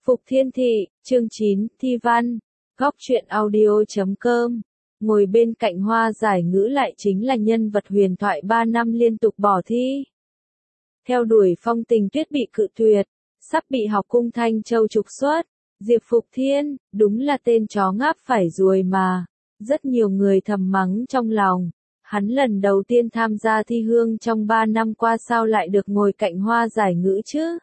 Phục Thiên Thị, chương 9, Thi Văn, Góc truyện audio.com. Ngồi bên cạnh Hoa Giải Ngữ lại chính là nhân vật huyền thoại 3 năm liên tục bỏ thi. Theo đuổi Phong Tình Tuyết bị cự tuyệt, sắp bị học cung Thanh Châu trục xuất. Diệp Phục Thiên, đúng là tên chó ngáp phải ruồi mà. Rất nhiều người thầm mắng trong lòng. Hắn lần đầu tiên tham gia thi hương trong 3 năm qua sao lại được ngồi cạnh Hoa Giải Ngữ chứ?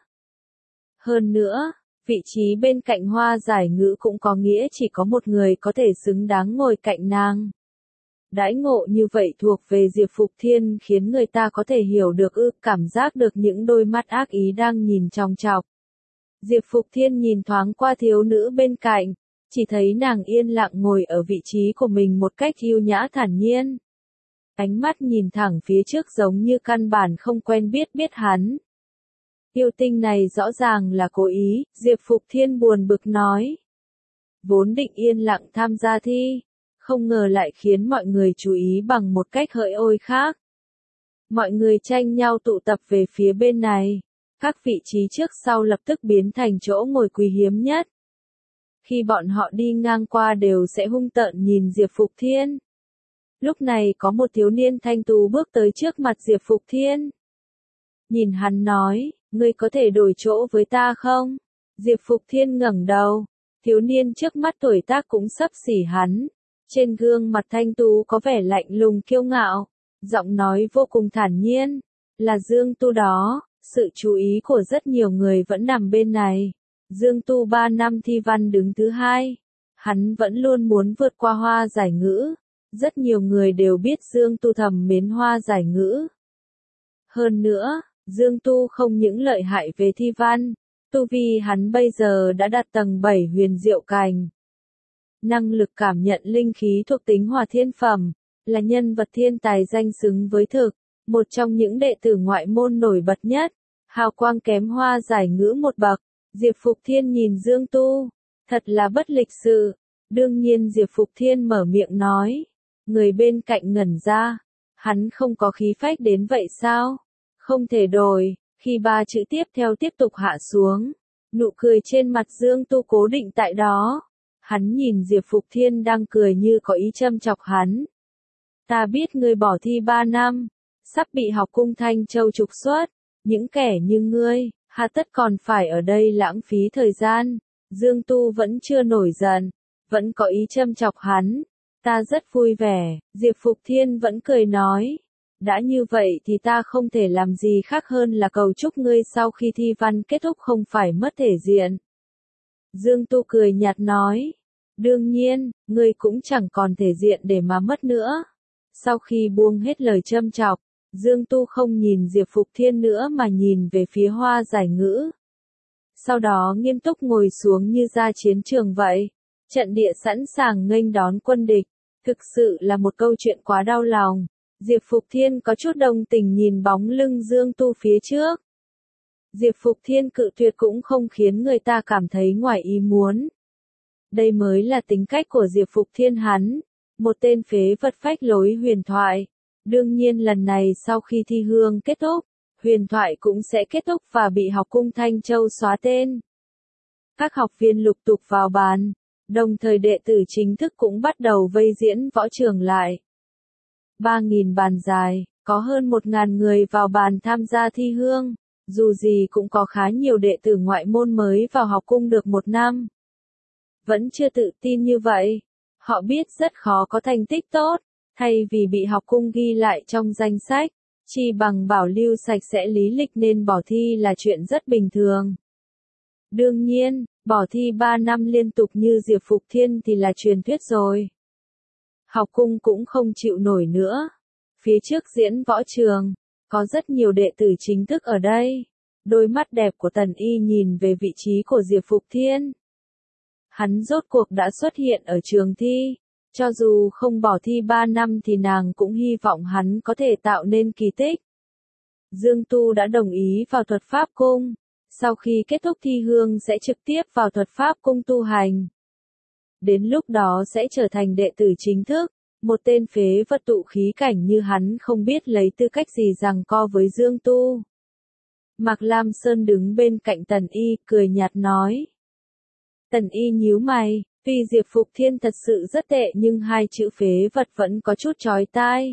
Hơn nữa, vị trí bên cạnh Hoa Giải Ngữ cũng có nghĩa chỉ có một người có thể xứng đáng ngồi cạnh nàng. Đãi ngộ như vậy thuộc về Diệp Phục Thiên khiến người ta có thể hiểu được cảm giác được những đôi mắt ác ý đang nhìn chòng chọc. Diệp Phục Thiên nhìn thoáng qua thiếu nữ bên cạnh, chỉ thấy nàng yên lặng ngồi ở vị trí của mình một cách yêu nhã thản nhiên. Ánh mắt nhìn thẳng phía trước giống như căn bản không quen biết hắn. Yêu tinh này rõ ràng là cố ý, Diệp Phục Thiên buồn bực nói. Vốn định yên lặng tham gia thi, không ngờ lại khiến mọi người chú ý bằng một cách hỡi ôi khác. Mọi người tranh nhau tụ tập về phía bên này, các vị trí trước sau lập tức biến thành chỗ ngồi quý hiếm nhất. Khi bọn họ đi ngang qua đều sẽ hung tợn nhìn Diệp Phục Thiên. Lúc này có một thiếu niên thanh tú bước tới trước mặt Diệp Phục Thiên. Nhìn hắn nói, ngươi có thể đổi chỗ với ta không? Diệp Phục Thiên ngẩng đầu, thiếu niên trước mắt tuổi tác cũng xấp xỉ hắn. Trên gương mặt thanh tú có vẻ lạnh lùng kiêu ngạo, giọng nói vô cùng thản nhiên, là Dương Tu đó. Sự chú ý của rất nhiều người vẫn nằm bên này. Dương Tu 3 năm thi văn đứng thứ 2. Hắn vẫn luôn muốn vượt qua Hoa Giải Ngữ. Rất nhiều người đều biết Dương Tu thầm mến Hoa Giải Ngữ. Hơn nữa, Dương Tu không những lợi hại về thi văn, tu vi hắn bây giờ đã đạt tầng 7 huyền diệu cảnh. Năng lực cảm nhận linh khí thuộc tính hỏa thiên phẩm, là nhân vật thiên tài danh xứng với thực, một trong những đệ tử ngoại môn nổi bật nhất, hào quang kém Hoa Giải Ngữ một bậc. Diệp Phục Thiên nhìn Dương Tu, thật là bất lịch sự. Đương nhiên Diệp Phục Thiên mở miệng nói, người bên cạnh ngẩn ra, hắn không có khí phách đến vậy sao? Không thể đổi. Khi 3 chữ tiếp theo tiếp tục hạ xuống, nụ cười trên mặt Dương Tu cố định tại đó. Hắn nhìn Diệp Phục Thiên đang cười như có ý châm chọc hắn. Ta biết ngươi bỏ thi 3 năm, sắp bị học cung Thanh Châu trục xuất, những kẻ như ngươi, hà tất còn phải ở đây lãng phí thời gian. Dương Tu vẫn chưa nổi giận, vẫn có ý châm chọc hắn. Ta rất vui vẻ, Diệp Phục Thiên vẫn cười nói. Đã như vậy thì ta không thể làm gì khác hơn là cầu chúc ngươi sau khi thi văn kết thúc không phải mất thể diện. Dương Tu cười nhạt nói. Đương nhiên, ngươi cũng chẳng còn thể diện để mà mất nữa. Sau khi buông hết lời châm chọc, Dương Tu không nhìn Diệp Phục Thiên nữa mà nhìn về phía Hoa Giải Ngữ. Sau đó nghiêm túc ngồi xuống như ra chiến trường vậy. Trận địa sẵn sàng nghênh đón quân địch. Thực sự là một câu chuyện quá đau lòng. Diệp Phục Thiên có chút đồng tình nhìn bóng lưng Dương Tu phía trước. Diệp Phục Thiên cự tuyệt cũng không khiến người ta cảm thấy ngoài ý muốn. Đây mới là tính cách của Diệp Phục Thiên hắn. Một tên phế vật phách lối huyền thoại. Đương nhiên lần này sau khi thi hương kết thúc, huyền thoại cũng sẽ kết thúc và bị học cung Thanh Châu xóa tên. Các học viên lục tục vào bàn, đồng thời đệ tử chính thức cũng bắt đầu vây diễn võ trường lại. 3.000 bàn dài, có hơn 1.000 người vào bàn tham gia thi hương, dù gì cũng có khá nhiều đệ tử ngoại môn mới vào học cung được 1 năm. Vẫn chưa tự tin như vậy, họ biết rất khó có thành tích tốt, thay vì bị học cung ghi lại trong danh sách, chỉ bằng bảo lưu sạch sẽ lý lịch nên bỏ thi là chuyện rất bình thường. Đương nhiên, bỏ thi 3 năm liên tục như Diệp Phục Thiên thì là truyền thuyết rồi. Học cung cũng không chịu nổi nữa. Phía trước diễn võ trường, có rất nhiều đệ tử chính thức ở đây. Đôi mắt đẹp của Tần Y nhìn về vị trí của Diệp Phục Thiên. Hắn rốt cuộc đã xuất hiện ở trường thi. Cho dù không bỏ thi 3 năm thì nàng cũng hy vọng hắn có thể tạo nên kỳ tích. Dương Tu đã đồng ý vào thuật pháp cung. Sau khi kết thúc thi hương sẽ trực tiếp vào thuật pháp cung tu hành. Đến lúc đó sẽ trở thành đệ tử chính thức. Một tên phế vật tụ khí cảnh như hắn không biết lấy tư cách gì giằng co với Dương Tu. Mạc Lam Sơn đứng bên cạnh Tần Y, cười nhạt nói. Tần Y nhíu mày, tuy Diệp Phục Thiên thật sự rất tệ nhưng hai chữ phế vật vẫn có chút chói tai.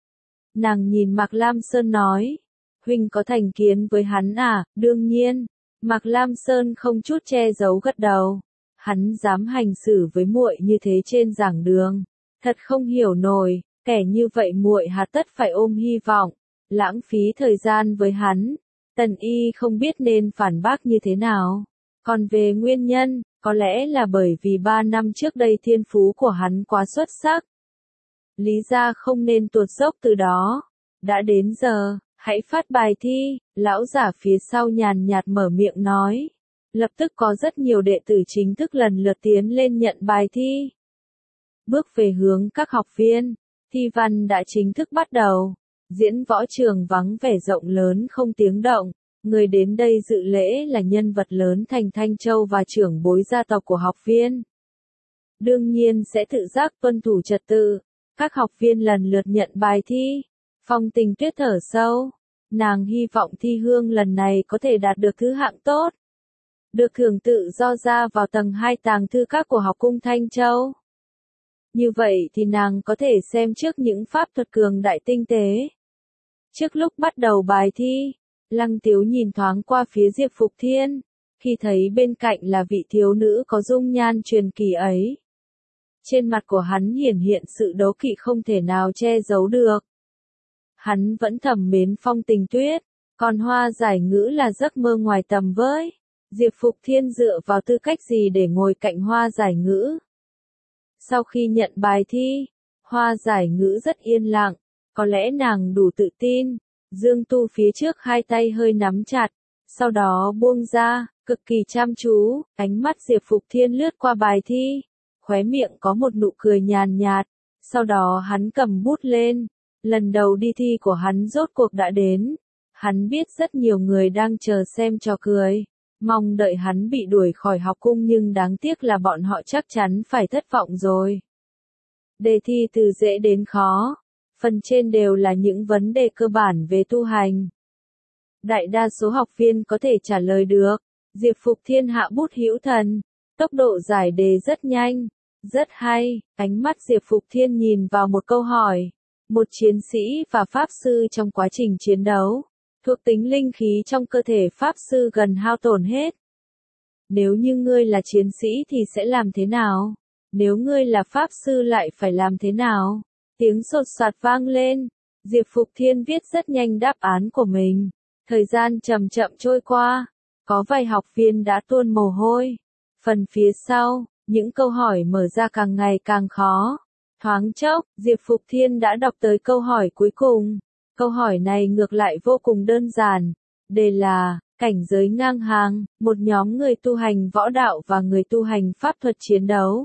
Nàng nhìn Mạc Lam Sơn nói, huynh có thành kiến với hắn à? Đương nhiên. Mạc Lam Sơn không chút che giấu gật đầu. Hắn dám hành xử với muội như thế trên giảng đường, thật không hiểu nổi, kẻ như vậy muội hà tất phải ôm hy vọng, lãng phí thời gian với hắn. Tần Y không biết nên phản bác như thế nào. Còn về nguyên nhân, có lẽ là bởi vì 3 năm trước đây thiên phú của hắn quá xuất sắc. Lý ra không nên tuột dốc từ đó. Đã đến giờ, hãy phát bài thi, lão giả phía sau nhàn nhạt mở miệng nói. Lập tức có rất nhiều đệ tử chính thức lần lượt tiến lên nhận bài thi. Bước về hướng các học viên, thi văn đã chính thức bắt đầu. Diễn võ trường vắng vẻ rộng lớn không tiếng động. Người đến đây dự lễ là nhân vật lớn thành Thanh Châu và trưởng bối gia tộc của học viên. Đương nhiên sẽ tự giác tuân thủ trật tự. Các học viên lần lượt nhận bài thi. Phong Tình Tuyết thở sâu. Nàng hy vọng thi hương lần này có thể đạt được thứ hạng tốt. Được thưởng tự do ra vào tầng 2 tàng thư các của học cung Thanh Châu. Như vậy thì nàng có thể xem trước những pháp thuật cường đại tinh tế. Trước lúc bắt đầu bài thi, Lăng Tiếu nhìn thoáng qua phía Diệp Phục Thiên, khi thấy bên cạnh là vị thiếu nữ có dung nhan truyền kỳ ấy. Trên mặt của hắn hiển hiện sự đố kỵ không thể nào che giấu được. Hắn vẫn thầm mến Phong Tình Tuyết, còn Hoa Giải Ngữ là giấc mơ ngoài tầm với. Diệp Phục Thiên dựa vào tư cách gì để ngồi cạnh Hoa Giải Ngữ? Sau khi nhận bài thi, Hoa Giải Ngữ rất yên lặng, có lẽ nàng đủ tự tin. Dương Tu phía trước hai tay hơi nắm chặt, sau đó buông ra, cực kỳ chăm chú, ánh mắt Diệp Phục Thiên lướt qua bài thi, khóe miệng có một nụ cười nhàn nhạt, sau đó hắn cầm bút lên, lần đầu đi thi của hắn rốt cuộc đã đến, hắn biết rất nhiều người đang chờ xem trò cười, mong đợi hắn bị đuổi khỏi học cung nhưng đáng tiếc là bọn họ chắc chắn phải thất vọng rồi. Đề thi từ dễ đến khó. Phần trên đều là những vấn đề cơ bản về tu hành. Đại đa số học viên có thể trả lời được. Diệp Phục Thiên hạ bút hữu thần. Tốc độ giải đề rất nhanh. Rất hay. Ánh mắt Diệp Phục Thiên nhìn vào một câu hỏi. Một chiến sĩ và pháp sư trong quá trình chiến đấu. Thuộc tính linh khí trong cơ thể pháp sư gần hao tổn hết. Nếu như ngươi là chiến sĩ thì sẽ làm thế nào? Nếu ngươi là pháp sư lại phải làm thế nào? Tiếng sột soạt vang lên, Diệp Phục Thiên viết rất nhanh đáp án của mình. Thời gian chậm chậm trôi qua, có vài học viên đã tuôn mồ hôi. Phần phía sau, những câu hỏi mở ra càng ngày càng khó. Thoáng chốc, Diệp Phục Thiên đã đọc tới câu hỏi cuối cùng. Câu hỏi này ngược lại vô cùng đơn giản. Đề là, cảnh giới ngang hàng, một nhóm người tu hành võ đạo và người tu hành pháp thuật chiến đấu.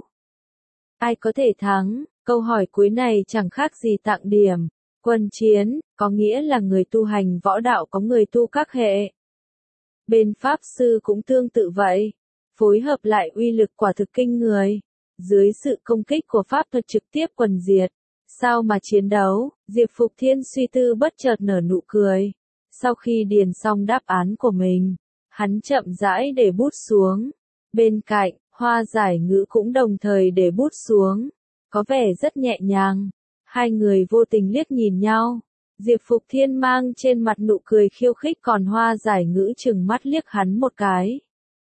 Ai có thể thắng? Câu hỏi cuối này chẳng khác gì tặng điểm. Quân chiến, có nghĩa là người tu hành võ đạo có người tu các hệ. Bên pháp sư cũng tương tự vậy. Phối hợp lại uy lực quả thực kinh người. Dưới sự công kích của pháp thuật trực tiếp quần diệt. Sao mà chiến đấu? Diệp Phục Thiên suy tư bất chợt nở nụ cười. Sau khi điền xong đáp án của mình, hắn chậm rãi để bút xuống. Bên cạnh, Hoa Giải Ngữ cũng đồng thời để bút xuống. Có vẻ rất nhẹ nhàng. Hai người vô tình liếc nhìn nhau. Diệp Phục Thiên mang trên mặt nụ cười khiêu khích còn Hoa Giải Ngữ chừng mắt liếc hắn một cái.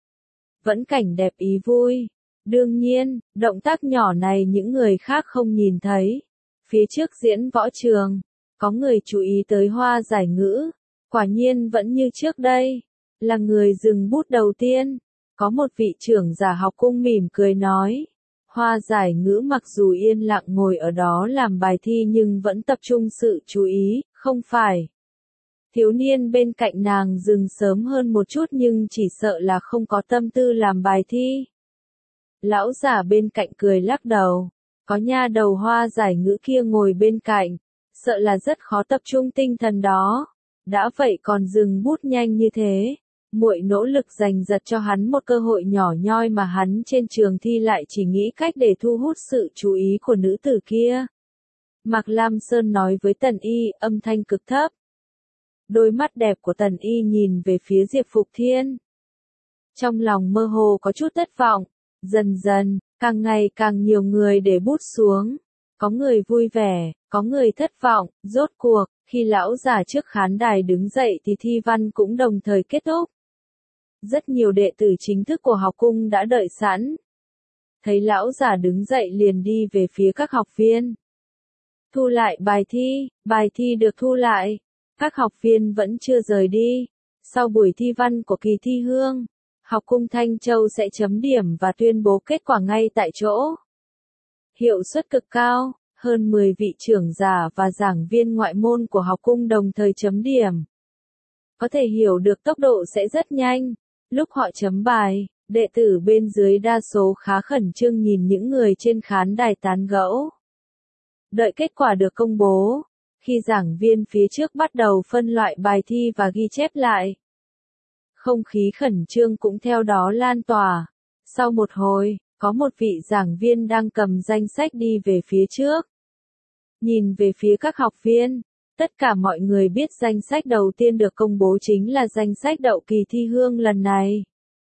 Vẫn cảnh đẹp ý vui. Đương nhiên, động tác nhỏ này những người khác không nhìn thấy. Phía trước diễn võ trường, có người chú ý tới Hoa Giải Ngữ. Quả nhiên vẫn như trước đây. Là người dừng bút đầu tiên. Có một vị trưởng giả học cung mỉm cười nói. Hoa Giải Ngữ mặc dù yên lặng ngồi ở đó làm bài thi nhưng vẫn tập trung sự chú ý, không phải. Thiếu niên bên cạnh nàng dừng sớm hơn một chút nhưng chỉ sợ là không có tâm tư làm bài thi. Lão giả bên cạnh cười lắc đầu. Có nha đầu Hoa Giải Ngữ kia ngồi bên cạnh. Sợ là rất khó tập trung tinh thần đó. Đã vậy còn dừng bút nhanh như thế. Muội nỗ lực giành giật cho hắn một cơ hội nhỏ nhoi mà hắn trên trường thi lại chỉ nghĩ cách để thu hút sự chú ý của nữ tử kia. Mạc Lam Sơn nói với Tần Y, âm thanh cực thấp. Đôi mắt đẹp của Tần Y nhìn về phía Diệp Phục Thiên. Trong lòng mơ hồ có chút thất vọng. Dần dần, càng ngày càng nhiều người để bút xuống. Có người vui vẻ, có người thất vọng, rốt cuộc, khi lão già trước khán đài đứng dậy thì thi văn cũng đồng thời kết thúc. Rất nhiều đệ tử chính thức của học cung đã đợi sẵn. Thấy lão già đứng dậy liền đi về phía các học viên. Thu lại bài thi được thu lại. Các học viên vẫn chưa rời đi. Sau buổi thi văn của kỳ thi hương, học cung Thanh Châu sẽ chấm điểm và tuyên bố kết quả ngay tại chỗ. Hiệu suất cực cao, hơn 10 vị trưởng giả và giảng viên ngoại môn của học cung đồng thời chấm điểm. Có thể hiểu được tốc độ sẽ rất nhanh. Lúc họ chấm bài, đệ tử bên dưới đa số khá khẩn trương nhìn những người trên khán đài tán gẫu. Đợi kết quả được công bố, khi giảng viên phía trước bắt đầu phân loại bài thi và ghi chép lại. Không khí khẩn trương cũng theo đó lan tỏa. Sau một hồi, có một vị giảng viên đang cầm danh sách đi về phía trước. Nhìn về phía các học viên, tất cả mọi người biết danh sách đầu tiên được công bố chính là danh sách đậu kỳ thi hương lần này.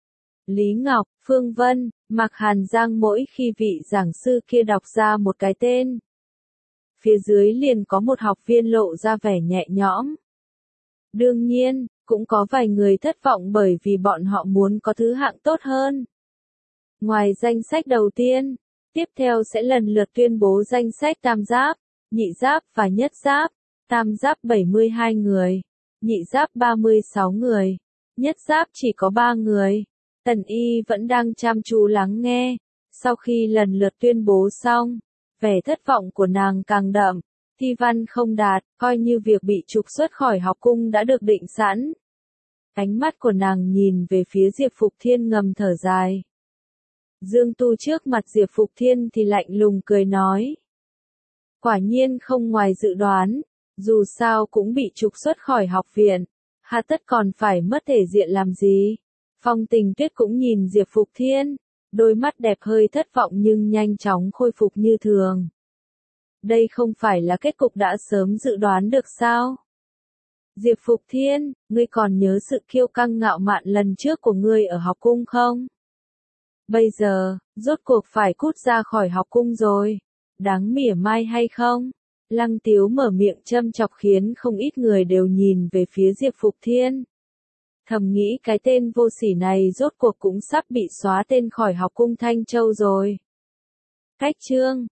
Lý Ngọc, Phương Vân, Mạc Hàn Giang mỗi khi vị giảng sư kia đọc ra một cái tên. Phía dưới liền có một học viên lộ ra vẻ nhẹ nhõm. Đương nhiên, cũng có vài người thất vọng bởi vì bọn họ muốn có thứ hạng tốt hơn. Ngoài danh sách đầu tiên, tiếp theo sẽ lần lượt tuyên bố danh sách tam giáp, nhị giáp và nhất giáp. Tam giáp 72 người, nhị giáp 36 người, nhất giáp chỉ có 3 người. Tần Y vẫn đang chăm chú lắng nghe. Sau khi lần lượt tuyên bố xong, vẻ thất vọng của nàng càng đậm. Thi văn không đạt, coi như việc bị trục xuất khỏi học cung đã được định sẵn. Ánh mắt của nàng nhìn về phía Diệp Phục Thiên ngầm thở dài. Dương Tu trước mặt Diệp Phục Thiên thì lạnh lùng cười nói. Quả nhiên không ngoài dự đoán, dù sao cũng bị trục xuất khỏi học viện, hà tất còn phải mất thể diện làm gì. Phong Tình Tuyết cũng nhìn Diệp Phục Thiên, đôi mắt đẹp hơi thất vọng nhưng nhanh chóng khôi phục như thường. Đây không phải là kết cục đã sớm dự đoán được sao? Diệp Phục Thiên, ngươi còn nhớ sự kiêu căng ngạo mạn lần trước của ngươi ở học cung không? Bây giờ, rốt cuộc phải cút ra khỏi học cung rồi. Đáng mỉa mai hay không? Lăng Tiếu mở miệng châm chọc khiến không ít người đều nhìn về phía Diệp Phục Thiên. Thầm nghĩ cái tên vô sỉ này rốt cuộc cũng sắp bị xóa tên khỏi học cung Thanh Châu rồi. Cách chương